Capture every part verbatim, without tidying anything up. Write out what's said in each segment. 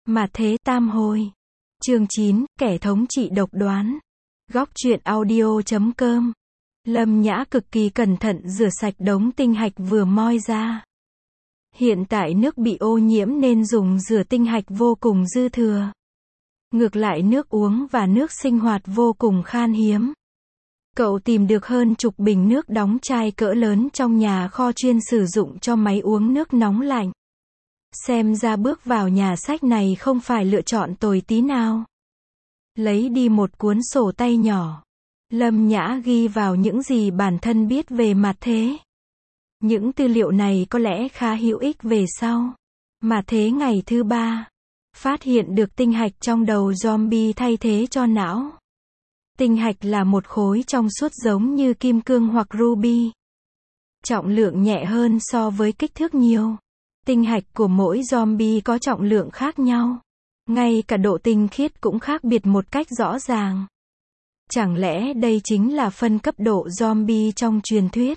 Mạt thế tam hồi. Chương chín, kẻ thống trị độc đoán. Góc truyện audio chấm com. Lâm Nhã cực kỳ cẩn thận rửa sạch đống tinh hạch vừa moi ra. Hiện tại nước bị ô nhiễm nên dùng rửa tinh hạch vô cùng dư thừa. Ngược lại nước uống và nước sinh hoạt vô cùng khan hiếm. Cậu tìm được hơn chục bình nước đóng chai cỡ lớn trong nhà kho chuyên sử dụng cho máy uống nước nóng lạnh. Xem ra bước vào nhà sách này không phải lựa chọn tồi tí nào. Lấy đi một cuốn sổ tay nhỏ. Lâm Nhã ghi vào những gì bản thân biết về mạt thế. Những tư liệu này có lẽ khá hữu ích về sau. Mạt thế ngày thứ ba. Phát hiện được tinh hạch trong đầu zombie thay thế cho não. Tinh hạch là một khối trong suốt giống như kim cương hoặc ruby. Trọng lượng nhẹ hơn so với kích thước nhiều. Tinh hạch của mỗi zombie có trọng lượng khác nhau. Ngay cả độ tinh khiết cũng khác biệt một cách rõ ràng. Chẳng lẽ đây chính là phân cấp độ zombie trong truyền thuyết?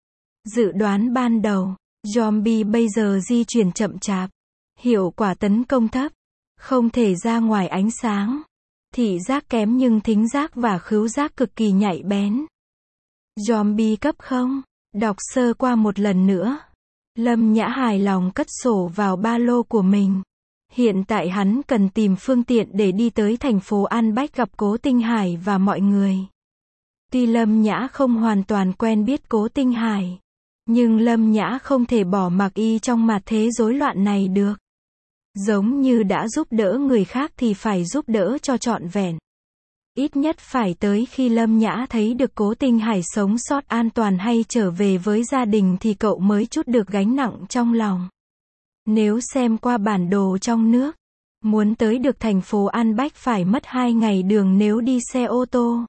Dự đoán ban đầu, zombie bây giờ di chuyển chậm chạp, hiệu quả tấn công thấp, không thể ra ngoài ánh sáng, thị giác kém nhưng thính giác và khứu giác cực kỳ nhạy bén. Zombie cấp không? Đọc sơ qua một lần nữa. Lâm Nhã hài lòng cất sổ vào ba lô của mình. Hiện tại hắn cần tìm phương tiện để đi tới thành phố An Bách gặp Cố Tinh Hải và mọi người. Tuy Lâm Nhã không hoàn toàn quen biết Cố Tinh Hải, nhưng Lâm Nhã không thể bỏ mặc y trong mạt thế rối loạn này được. Giống như đã giúp đỡ người khác thì phải giúp đỡ cho trọn vẹn. Ít nhất phải tới khi Lâm Nhã thấy được Cố Tinh Hải sống sót an toàn hay trở về với gia đình thì cậu mới trút được gánh nặng trong lòng. Nếu xem qua bản đồ trong nước, muốn tới được thành phố An Bách phải mất hai ngày đường nếu đi xe ô tô.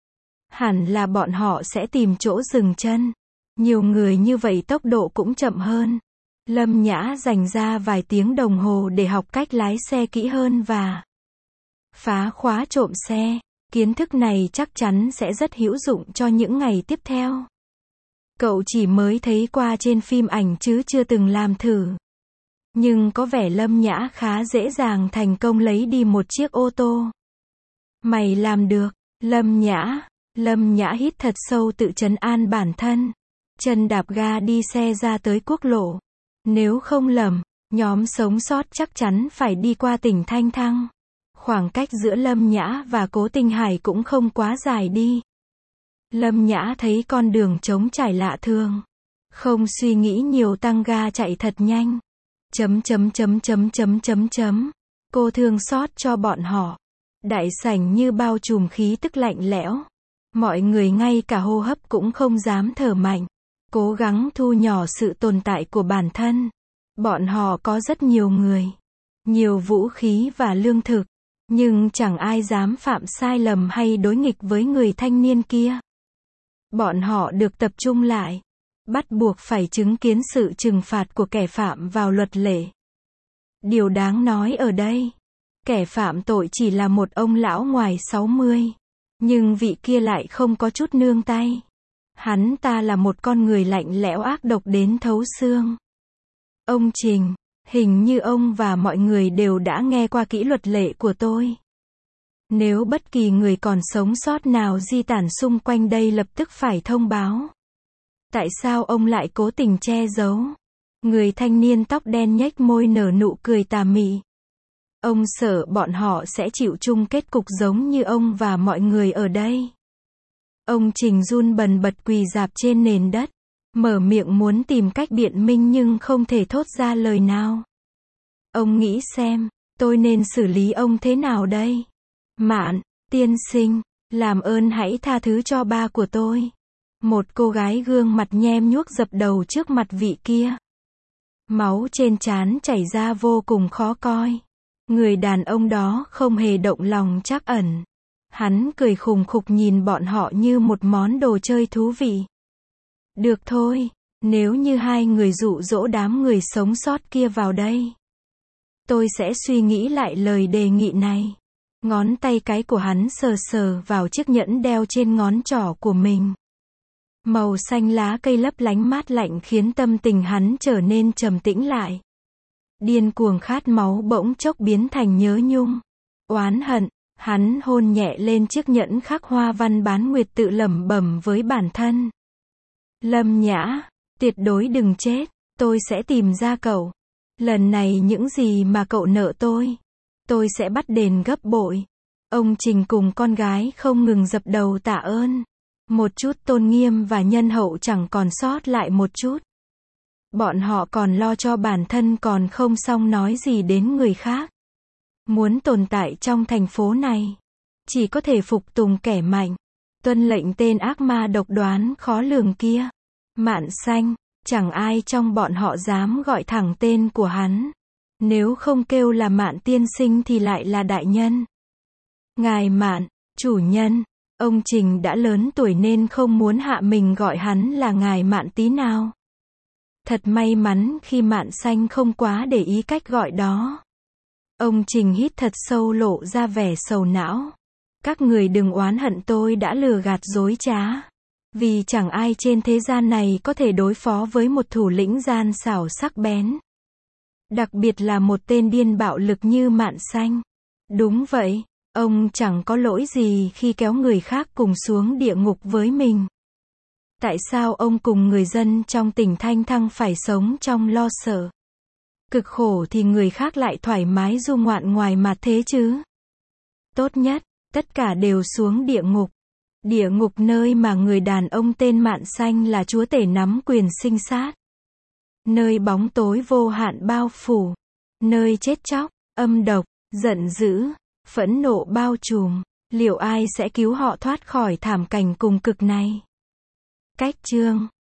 Hẳn là bọn họ sẽ tìm chỗ dừng chân. Nhiều người như vậy tốc độ cũng chậm hơn. Lâm Nhã dành ra vài tiếng đồng hồ để học cách lái xe kỹ hơn và phá khóa trộm xe. Kiến thức này chắc chắn sẽ rất hữu dụng cho những ngày tiếp theo. Cậu chỉ mới thấy qua trên phim ảnh chứ chưa từng làm thử. Nhưng có vẻ Lâm Nhã khá dễ dàng thành công lấy đi một chiếc ô tô. Mày làm được, Lâm Nhã. Lâm Nhã hít thật sâu tự trấn an bản thân. Chân đạp ga đi xe ra tới quốc lộ. Nếu không lầm, nhóm sống sót chắc chắn phải đi qua tỉnh Thanh Thăng. Khoảng cách giữa Lâm Nhã và Cố Tinh Hải cũng không quá dài đi. Lâm Nhã thấy con đường trống trải lạ thường. Không suy nghĩ nhiều tăng ga chạy thật nhanh. Chấm chấm chấm chấm chấm chấm chấm. Cô thương xót cho bọn họ. Đại sảnh như bao trùm khí tức lạnh lẽo. Mọi người ngay cả hô hấp cũng không dám thở mạnh. Cố gắng thu nhỏ sự tồn tại của bản thân. Bọn họ có rất nhiều người. Nhiều vũ khí và lương thực. Nhưng chẳng ai dám phạm sai lầm hay đối nghịch với người thanh niên kia. Bọn họ được tập trung lại. Bắt buộc phải chứng kiến sự trừng phạt của kẻ phạm vào luật lệ. Điều đáng nói ở đây, kẻ phạm tội chỉ là một ông lão ngoài sáu mươi. Nhưng vị kia lại không có chút nương tay. Hắn ta là một con người lạnh lẽo ác độc đến thấu xương. Ông Trình, hình như ông và mọi người đều đã nghe qua kỹ luật lệ của tôi. Nếu bất kỳ người còn sống sót nào di tản xung quanh đây lập tức phải thông báo. Tại sao ông lại cố tình che giấu? Người thanh niên tóc đen nhếch môi nở nụ cười tà mị. Ông sợ bọn họ sẽ chịu chung kết cục giống như ông và mọi người ở đây. Ông Trình run bần bật quỳ rạp trên nền đất. Mở miệng muốn tìm cách biện minh nhưng không thể thốt ra lời nào. Ông nghĩ xem, tôi nên xử lý ông thế nào đây? Mạn, tiên sinh, làm ơn hãy tha thứ cho ba của tôi. Một cô gái gương mặt nhem nhuốc dập đầu trước mặt vị kia. Máu trên trán chảy ra vô cùng khó coi. Người đàn ông đó không hề động lòng trắc ẩn. Hắn cười khùng khục nhìn bọn họ như một món đồ chơi thú vị. Được thôi, nếu như hai người dụ dỗ đám người sống sót kia vào đây, tôi sẽ suy nghĩ lại lời đề nghị này. Ngón tay cái của hắn sờ sờ vào chiếc nhẫn đeo trên ngón trỏ của mình. Màu xanh lá cây lấp lánh mát lạnh khiến tâm tình hắn trở nên trầm tĩnh lại. Điên cuồng khát máu bỗng chốc biến thành nhớ nhung, oán hận. Hắn hôn nhẹ lên chiếc nhẫn khắc hoa văn bán nguyệt, tự lẩm bẩm với bản thân. Lâm Nhã, tuyệt đối đừng chết, tôi sẽ tìm ra cậu. Lần này những gì mà cậu nợ tôi, tôi sẽ bắt đền gấp bội. Ông Trình cùng con gái không ngừng dập đầu tạ ơn. Một chút tôn nghiêm và nhân hậu chẳng còn sót lại một chút. Bọn họ còn lo cho bản thân còn không xong nói gì đến người khác. Muốn tồn tại trong thành phố này, chỉ có thể phục tùng kẻ mạnh, tuân lệnh tên ác ma độc đoán khó lường kia. Mạn Xanh, chẳng ai trong bọn họ dám gọi thẳng tên của hắn. Nếu không kêu là Mạn tiên sinh thì lại là đại nhân. Ngài Mạn, chủ nhân, ông Trình đã lớn tuổi nên không muốn hạ mình gọi hắn là ngài Mạn tí nào. Thật may mắn khi Mạn Xanh không quá để ý cách gọi đó. Ông Trình hít thật sâu, lộ ra vẻ sầu não. Các người đừng oán hận tôi đã lừa gạt dối trá. Vì chẳng ai trên thế gian này có thể đối phó với một thủ lĩnh gian xảo sắc bén. Đặc biệt là một tên điên bạo lực như Mạn Xanh. Đúng vậy, ông chẳng có lỗi gì khi kéo người khác cùng xuống địa ngục với mình. Tại sao ông cùng người dân trong tỉnh Thanh Thăng phải sống trong lo sợ? Cực khổ thì người khác lại thoải mái du ngoạn ngoài mặt thế chứ? Tốt nhất, tất cả đều xuống địa ngục. Địa ngục nơi mà người đàn ông tên Mạn Xanh là chúa tể nắm quyền sinh sát. Nơi bóng tối vô hạn bao phủ. Nơi chết chóc, âm độc, giận dữ, phẫn nộ bao trùm. Liệu ai sẽ cứu họ thoát khỏi thảm cảnh cùng cực này? Cách chương